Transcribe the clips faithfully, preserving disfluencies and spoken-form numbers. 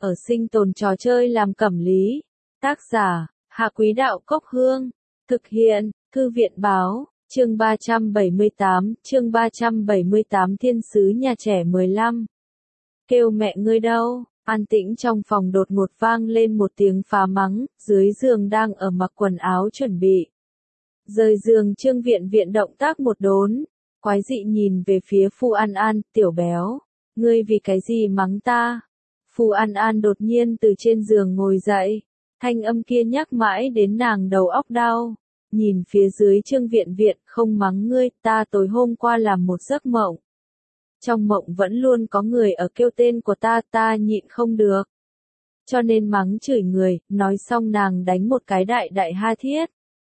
ở sinh tồn trò chơi làm cẩm lý. Tác giả, Hạ Quý Đạo Cốc Hương. Thực hiện, Thư viện Báo, chương ba trăm bảy mươi tám, chương ba trăm bảy mươi tám Thiên sứ nhà trẻ mười lăm. Kêu mẹ ngươi đâu? An tĩnh trong phòng đột ngột vang lên một tiếng phá mắng, dưới giường đang ở mặc quần áo chuẩn bị rời giường Trương Viện Viện động tác một đốn, quái dị nhìn về phía Phu An An, tiểu béo, ngươi vì cái gì mắng ta? Phu An An đột nhiên từ trên giường ngồi dậy, thanh âm kia nhắc mãi đến nàng đầu óc đau, nhìn phía dưới Trương Viện Viện, không mắng ngươi, ta tối hôm qua làm một giấc mộng. Trong mộng vẫn luôn có người ở kêu tên của ta, ta nhịn không được. Cho nên mắng chửi người, nói xong nàng đánh một cái đại đại ha thiết.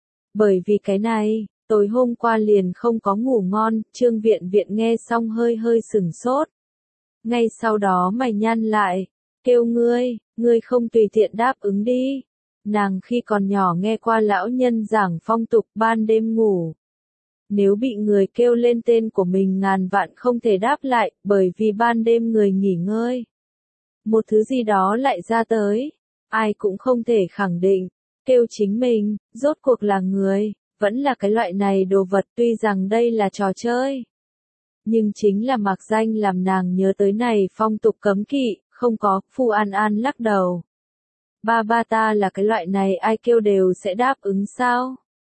Bởi vì cái này, tối hôm qua liền không có ngủ ngon, Trương Viện Viện nghe xong hơi hơi sửng sốt. Ngay sau đó mày nhăn lại, kêu ngươi, ngươi không tùy tiện đáp ứng đi. Nàng khi còn nhỏ nghe qua lão nhân giảng phong tục ban đêm ngủ. Nếu bị người kêu lên tên của mình ngàn vạn không thể đáp lại, bởi vì ban đêm người nghỉ ngơi. Một thứ gì đó lại ra tới, ai cũng không thể khẳng định, kêu chính mình, rốt cuộc là người, vẫn là cái loại này đồ vật tuy rằng đây là trò chơi. Nhưng chính là mạc danh làm nàng nhớ tới này phong tục cấm kỵ, không có, Phu An An lắc đầu. Ba ba ta là cái loại này ai kêu đều sẽ đáp ứng sao?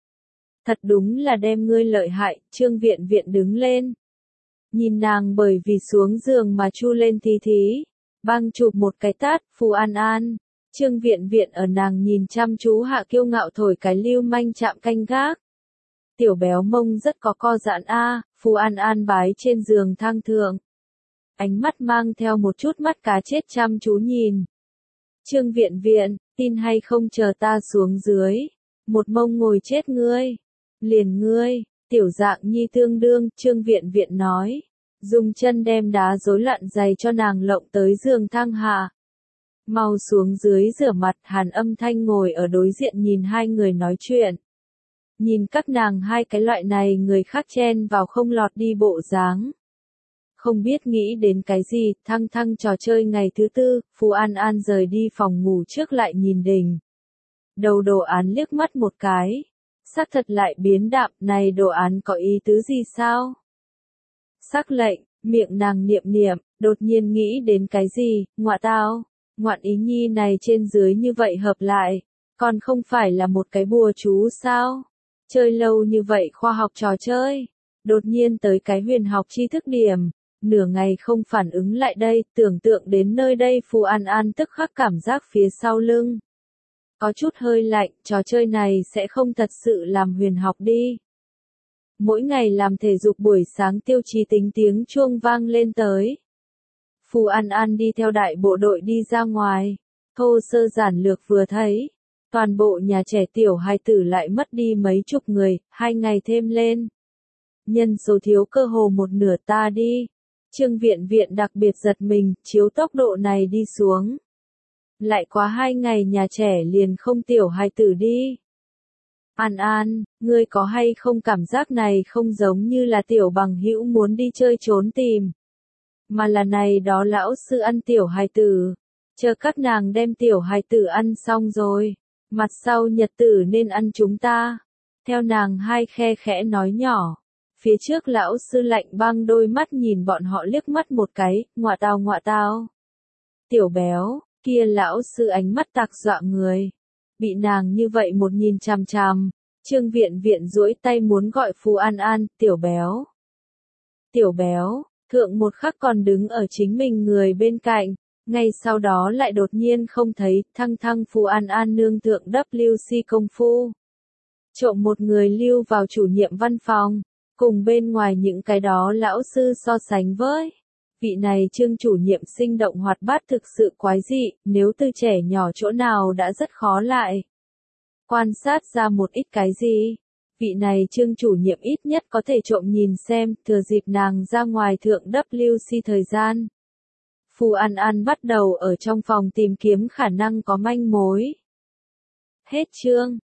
Thật đúng là đem ngươi lợi hại, Trương Viện Viện đứng lên. Nhìn nàng bởi vì xuống giường mà chu lên thí thí, băng chụp một cái tát, Phu An An. Trương Viện Viện ở nàng nhìn chăm chú hạ kiêu ngạo thổi cái lưu manh chạm canh gác. Tiểu béo mông rất có co giãn a, Phu An An bái trên giường thang thượng. Ánh mắt mang theo một chút mắt cá chết chăm chú nhìn. Trương Viện Viện, tin hay không chờ ta xuống dưới, một mông ngồi chết ngươi. Liền ngươi, tiểu dạng nhi tương đương, Trương Viện Viện nói. Dùng chân đem đá rối loạn giày cho nàng lộng tới giường thang hạ. Mau xuống dưới rửa mặt, Hàn Âm Thanh ngồi ở đối diện nhìn hai người nói chuyện. Nhìn các nàng hai cái loại này người khác chen vào không lọt đi bộ dáng. Không biết nghĩ đến cái gì, thăng thăng trò chơi ngày thứ tư, Phu An An rời đi phòng ngủ trước lại nhìn đình. Đầu đồ án liếc mắt một cái. Sắc thật lại biến đạm, này đồ án có ý tứ gì sao? Sắc lệnh, miệng nàng niệm niệm, đột nhiên nghĩ đến cái gì, ngọa tao, ngoạn ý nhi này trên dưới như vậy hợp lại, còn không phải là một cái bùa chú sao? Chơi lâu như vậy khoa học trò chơi, đột nhiên tới cái huyền học tri thức điểm, nửa ngày không phản ứng lại đây, tưởng tượng đến nơi đây Phu An An tức khắc cảm giác phía sau lưng. Có chút hơi lạnh, trò chơi này sẽ không thật sự làm huyền học đi. Mỗi ngày làm thể dục buổi sáng tiêu chí tính tiếng chuông vang lên tới. Phu An An đi theo đại bộ đội đi ra ngoài. Thô sơ giản lược vừa thấy. Toàn bộ nhà trẻ tiểu hài tử lại mất đi mấy chục người, hai ngày thêm lên. Nhân số thiếu cơ hồ một nửa ta đi. Trương Viện Viện đặc biệt giật mình, chiếu tốc độ này đi xuống. Lại quá hai ngày nhà trẻ liền không tiểu hài tử đi. An An, ngươi có hay không cảm giác này không giống như là tiểu bằng hữu muốn đi chơi trốn tìm. Mà là này đó lão sư ăn tiểu hài tử. Chờ các nàng đem tiểu hài tử ăn xong rồi. Mặt sau nhật tử nên ăn chúng ta. Theo nàng hai khe khẽ nói nhỏ. Phía trước lão sư lạnh băng đôi mắt nhìn bọn họ liếc mắt một cái, ngọa tao ngọa tao. Tiểu béo. Kia lão sư ánh mắt tạc dọa người. Bị nàng như vậy một nhìn chằm chằm, Trương Viện Viện duỗi tay muốn gọi Phu An An, tiểu béo. Tiểu béo, thượng một khắc còn đứng ở chính mình người bên cạnh, ngay sau đó lại đột nhiên không thấy, thăng thăng Phu An An nương thượng W C công phu. Trộm một người lưu vào chủ nhiệm văn phòng, cùng bên ngoài những cái đó lão sư so sánh với. Vị này Trương chủ nhiệm sinh động hoạt bát thực sự quái dị, nếu từ trẻ nhỏ chỗ nào đã rất khó lại. Quan sát ra một ít cái gì? Vị này Trương chủ nhiệm ít nhất có thể trộm nhìn xem, thừa dịp nàng ra ngoài thượng W C thời gian. Phu An An bắt đầu ở trong phòng tìm kiếm khả năng có manh mối. Hết chương.